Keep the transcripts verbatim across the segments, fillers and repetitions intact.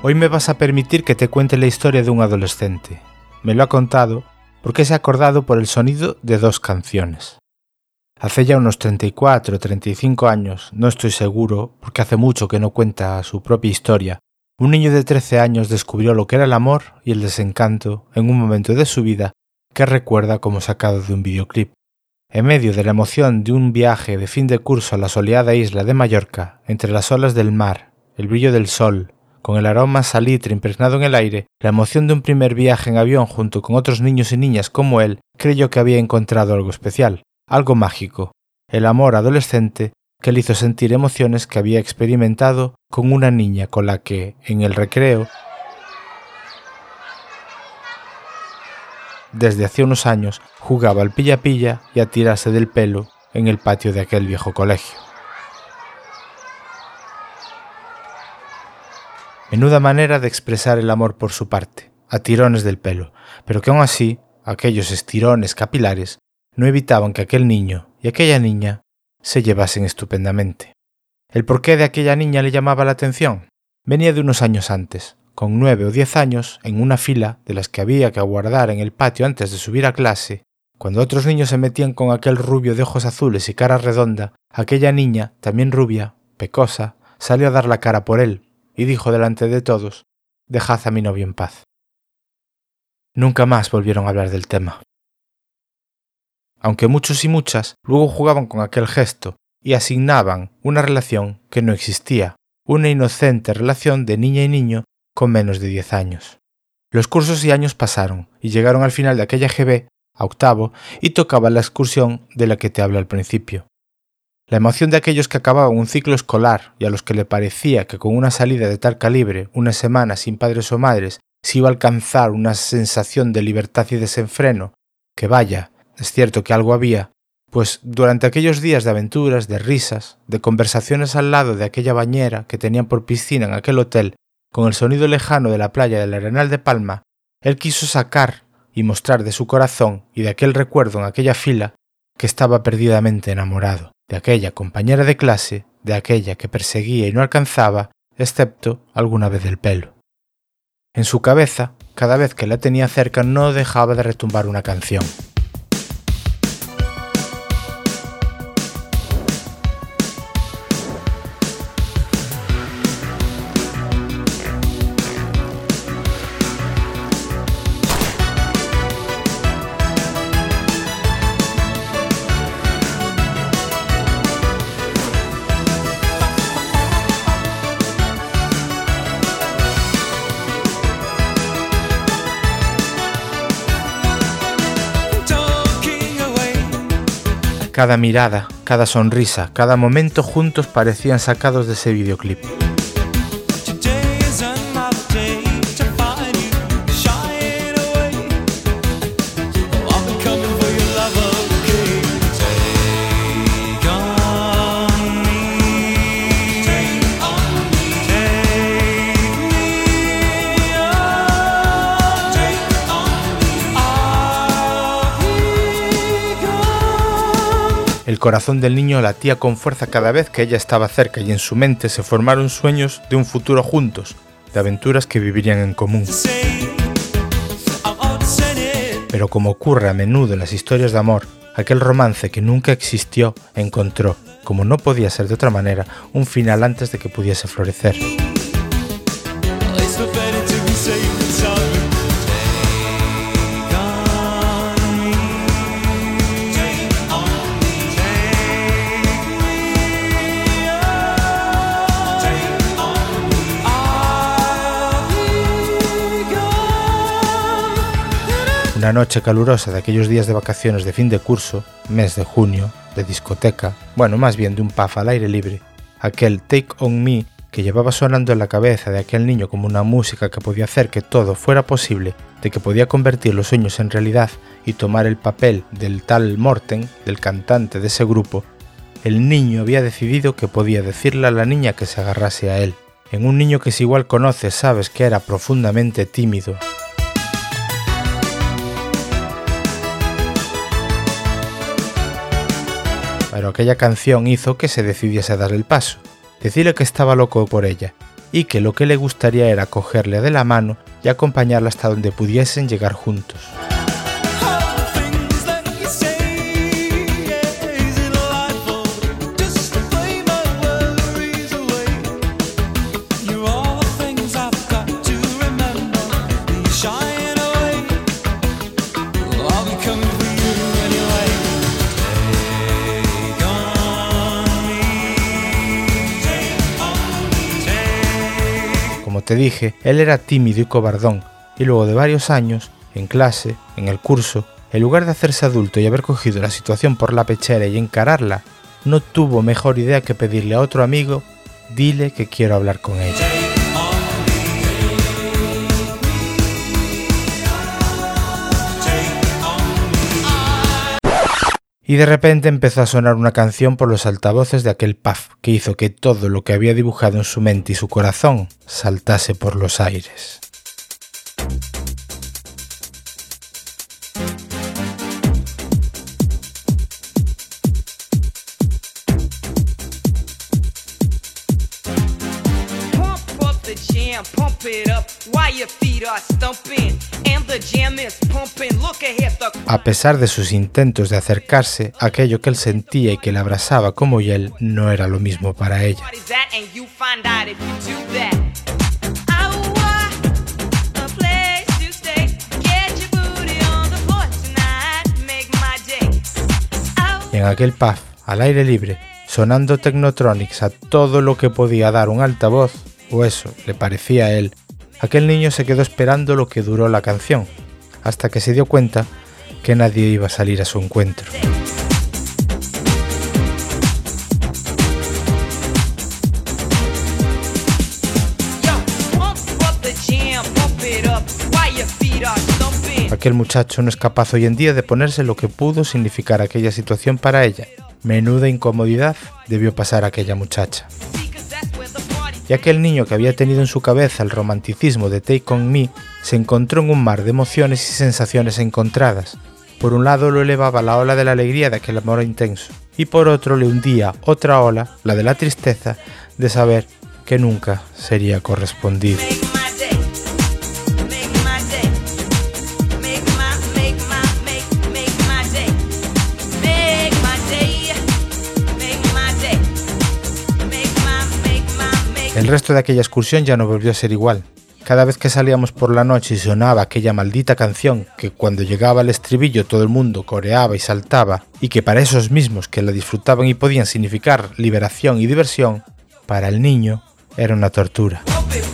Hoy me vas a permitir que te cuente la historia de un adolescente. Me lo ha contado porque se ha acordado por el sonido de dos canciones. Hace ya unos treinta y cuatro o treinta y cinco años, no estoy seguro porque hace mucho que no cuenta su propia historia, un niño de trece años descubrió lo que era el amor y el desencanto en un momento de su vida que recuerda como sacado de un videoclip. En medio de la emoción de un viaje de fin de curso a la soleada isla de Mallorca, entre las olas del mar, el brillo del sol, con el aroma salitre impregnado en el aire, la emoción de un primer viaje en avión junto con otros niños y niñas como él, creyó que había encontrado algo especial, algo mágico, el amor adolescente que le hizo sentir emociones que había experimentado con una niña con la que, en el recreo, desde hacía unos años jugaba al pilla-pilla y a tirarse del pelo en el patio de aquel viejo colegio. Menuda manera de expresar el amor por su parte, a tirones del pelo, pero que aún así, aquellos estirones capilares no evitaban que aquel niño y aquella niña se llevasen estupendamente. ¿El porqué de aquella niña le llamaba la atención? Venía de unos años antes, con nueve o diez años, en una fila de las que había que aguardar en el patio antes de subir a clase, cuando otros niños se metían con aquel rubio de ojos azules y cara redonda, aquella niña, también rubia, pecosa, salió a dar la cara por él y dijo delante de todos: «Dejad a mi novio en paz». Nunca más volvieron a hablar del tema. Aunque muchos y muchas luego jugaban con aquel gesto y asignaban una relación que no existía, una inocente relación de niña y niño con menos de diez años. Los cursos y años pasaron y llegaron al final de aquella G B, a octavo, y tocaba la excursión de la que te hablé al principio. La emoción de aquellos que acababan un ciclo escolar y a los que le parecía que con una salida de tal calibre, una semana sin padres o madres, se iba a alcanzar una sensación de libertad y desenfreno, que vaya, es cierto que algo había, pues durante aquellos días de aventuras, de risas, de conversaciones al lado de aquella bañera que tenían por piscina en aquel hotel, con el sonido lejano de la playa del Arenal de Palma, él quiso sacar y mostrar de su corazón y de aquel recuerdo en aquella fila que estaba perdidamente enamorado, de aquella compañera de clase, de aquella que perseguía y no alcanzaba, excepto alguna vez del pelo. En su cabeza, cada vez que la tenía cerca, no dejaba de retumbar una canción. Cada mirada, cada sonrisa, cada momento juntos parecían sacados de ese videoclip. El corazón del niño latía con fuerza cada vez que ella estaba cerca y en su mente se formaron sueños de un futuro juntos, de aventuras que vivirían en común. Pero como ocurre a menudo en las historias de amor, aquel romance que nunca existió encontró, como no podía ser de otra manera, un final antes de que pudiese florecer. Una noche calurosa de aquellos días de vacaciones de fin de curso, mes de junio, de discoteca, bueno, más bien de un pub al aire libre, aquel Take On Me que llevaba sonando en la cabeza de aquel niño como una música que podía hacer que todo fuera posible, de que podía convertir los sueños en realidad y tomar el papel del tal Morten, del cantante de ese grupo, el niño había decidido que podía decirle a la niña que se agarrase a él. En un niño que si igual conoces sabes que era profundamente tímido. Pero aquella canción hizo que se decidiese a dar el paso, decirle que estaba loco por ella, y que lo que le gustaría era cogerle de la mano y acompañarla hasta donde pudiesen llegar juntos. Como te dije, él era tímido y cobardón, y luego de varios años, en clase, en el curso, en lugar de hacerse adulto y haber cogido la situación por la pechera y encararla, no tuvo mejor idea que pedirle a otro amigo: dile que quiero hablar con ella. Y de repente empezó a sonar una canción por los altavoces de aquel pub que hizo que todo lo que había dibujado en su mente y su corazón saltase por los aires. A pesar de sus intentos de acercarse, aquello que él sentía y que le abrazaba como él no era lo mismo para ella. Y en aquel pub, al aire libre, sonando Technotronics a todo lo que podía dar un altavoz, o eso le parecía a él, aquel niño se quedó esperando lo que duró la canción, hasta que se dio cuenta que nadie iba a salir a su encuentro. Aquel muchacho no es capaz hoy en día de ponerse lo que pudo significar aquella situación para ella. Menuda incomodidad debió pasar aquella muchacha. Y aquel niño que había tenido en su cabeza el romanticismo de Take On Me se encontró en un mar de emociones y sensaciones encontradas. Por un lado lo elevaba la ola de la alegría de aquel amor intenso, y por otro le hundía otra ola, la de la tristeza, de saber que nunca sería correspondido. El resto de aquella excursión ya no volvió a ser igual. Cada vez que salíamos por la noche y sonaba aquella maldita canción que cuando llegaba al estribillo todo el mundo coreaba y saltaba, y que para esos mismos que la disfrutaban y podían significar liberación y diversión, para el niño era una tortura.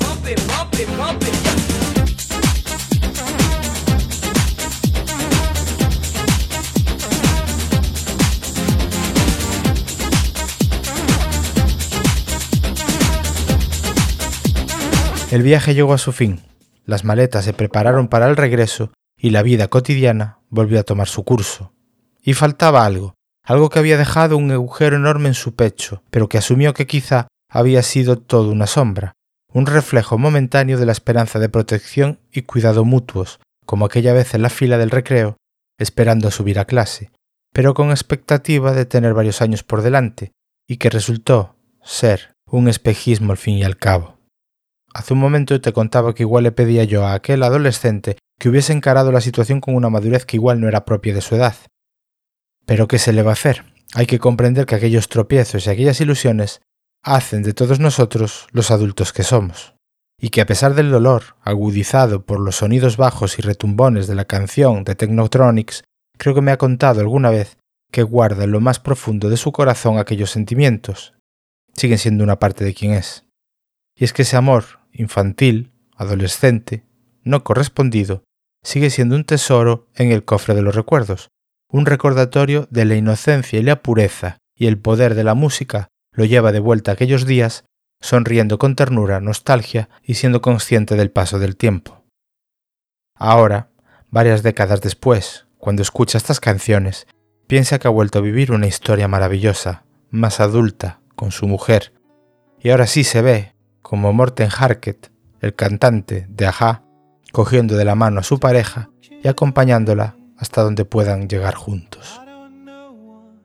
El viaje llegó a su fin, las maletas se prepararon para el regreso y la vida cotidiana volvió a tomar su curso. Y faltaba algo, algo que había dejado un agujero enorme en su pecho, pero que asumió que quizá había sido todo una sombra, un reflejo momentáneo de la esperanza de protección y cuidado mutuos, como aquella vez en la fila del recreo, esperando a subir a clase, pero con expectativa de tener varios años por delante, y que resultó ser un espejismo al fin y al cabo. Hace un momento te contaba que igual le pedía yo a aquel adolescente que hubiese encarado la situación con una madurez que igual no era propia de su edad. Pero ¿qué se le va a hacer? Hay que comprender que aquellos tropiezos y aquellas ilusiones hacen de todos nosotros los adultos que somos. Y que a pesar del dolor, agudizado por los sonidos bajos y retumbones de la canción de Technotronics, creo que me ha contado alguna vez que guarda en lo más profundo de su corazón aquellos sentimientos. Siguen siendo una parte de quien es. Y es que ese amor infantil, adolescente, no correspondido, sigue siendo un tesoro en el cofre de los recuerdos, un recordatorio de la inocencia y la pureza, y el poder de la música lo lleva de vuelta a aquellos días, sonriendo con ternura, nostalgia y siendo consciente del paso del tiempo. Ahora, varias décadas después, cuando escucha estas canciones, piensa que ha vuelto a vivir una historia maravillosa, más adulta, con su mujer, y ahora sí se ve como Morten Harket, el cantante de A-ha, cogiendo de la mano a su pareja y acompañándola hasta donde puedan llegar juntos.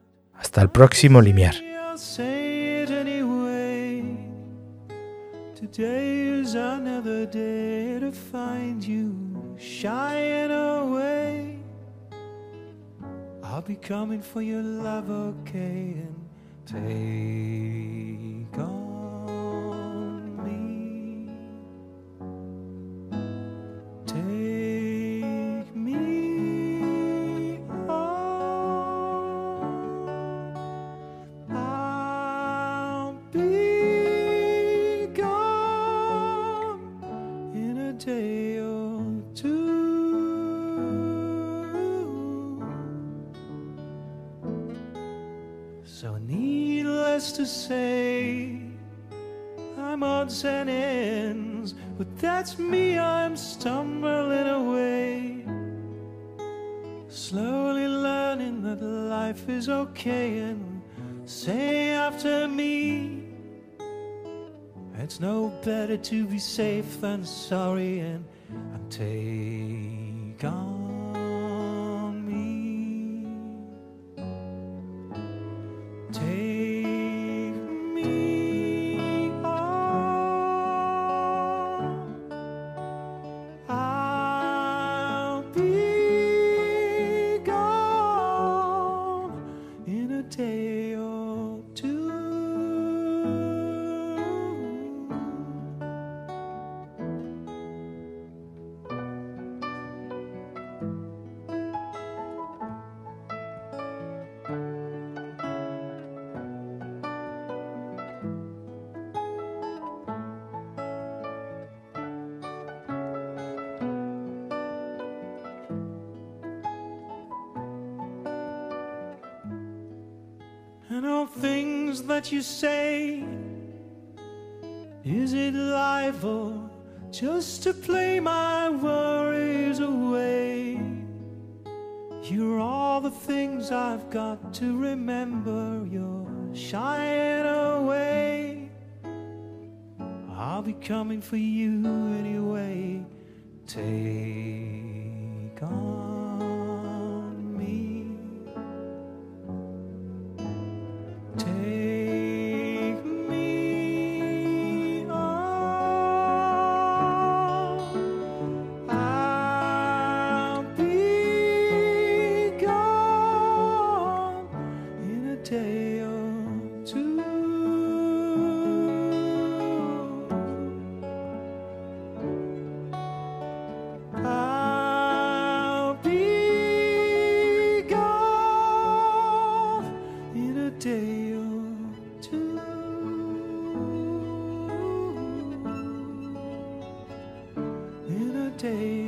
Hasta el próximo limiar. Today is another day to find you shying away. I'll be coming for your love, okay, and take on me. Take me on. I'll be gone in a day or two. So needless to say, I'm odds and ends, but that's me, I'm stumbling away, slowly learning that life is okay. And say after me, it's no better to be safe than sorry. And, and take on me. Take me on. I'll be gone in a day or two. And all things that you say, is it life or just to play my worries away? You're all the things I've got to remember. You're shying away. I'll be coming for you anyway. Take on me. Take me on. I'll be gone in a day or two. I'll be gone in a day or two. In a day